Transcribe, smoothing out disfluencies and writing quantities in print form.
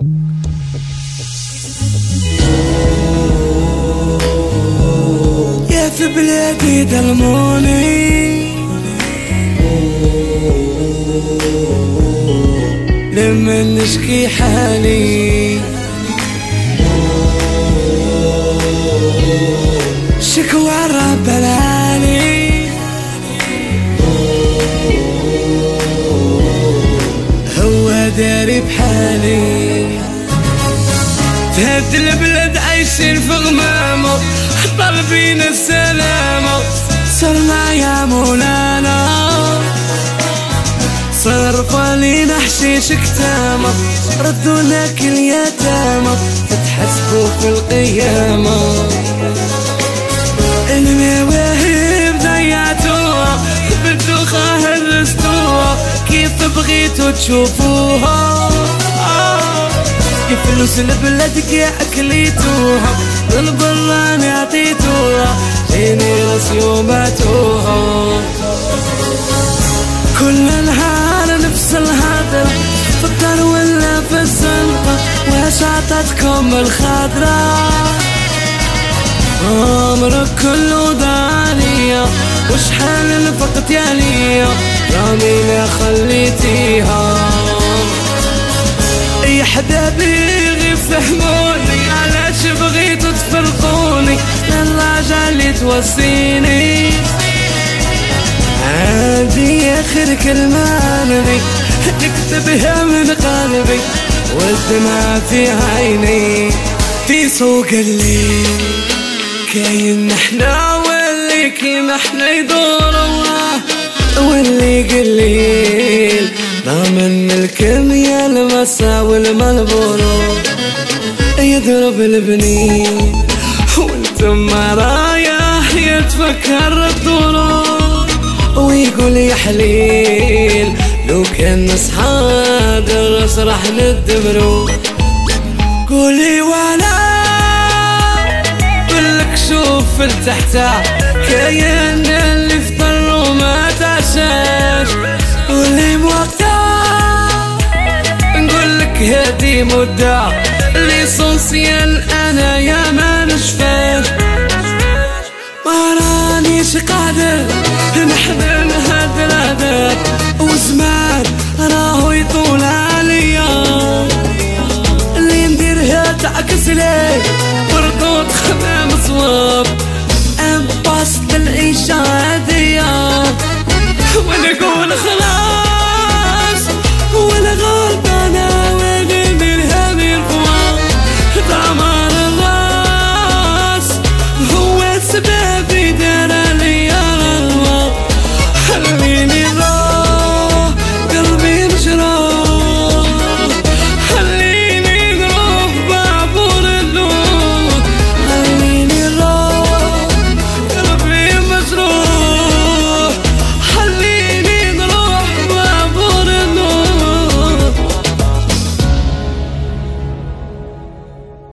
يا في بلادي ظلموني لما نشكي حالي، شكوى رب العالي هو داري بحالي. في هاد البلاد عايشين في غمامة طالبين السلامة، صرنا يا مولانا صرف علينا حشيش كتامة، ردونا كل يتامى تتحسبوا في القيامة. المواهب ضيعتوها بالدوخة هرستوها، كيف بغيتوا تشوفوها فلوس البلاد كي اكليتوها، للبراني عطيتوها جيني راسي وماتوها. كل نهار نفس الهضرة في الدار ولا في الزنقة، واش عطاتكم الخضرة؟ عمرك كله ضاعليا وشحال نفقت يا ليا رامي ما خليتيها. يا حبابي غير فهموني علاش بغيتو تفرقوني، للراجع اللي توصيني هادي اخر كلمة نبي نكتبها من قلبي والدمع في عيني. في سوق الليل كاين نحنا واللي كيما احنا يدور الله، واللي قليل ضامن الكيميا المسا والملبورو يضرب البنين وانتم رايح يتفكر الدورو، ويقول يا حليل لو كان نصحى درس راح ندبرو. قولي وانا قولك شوف لتحت كاين اللي فطر وما تعشاش، واللي موقتها نقولك هادي مدة ليسونسيال انا يا ما نشفاش. ما رانيش قادر نحضن هاد الهدف وزمان راهو يطول عليا، اللي نديرها تعكس ليه وردود خدام صواب انبسط العيشة عادية، ونقول خلاص ولا غلطانة ونمرها من فوق. دمار الراس هو السبب دار لي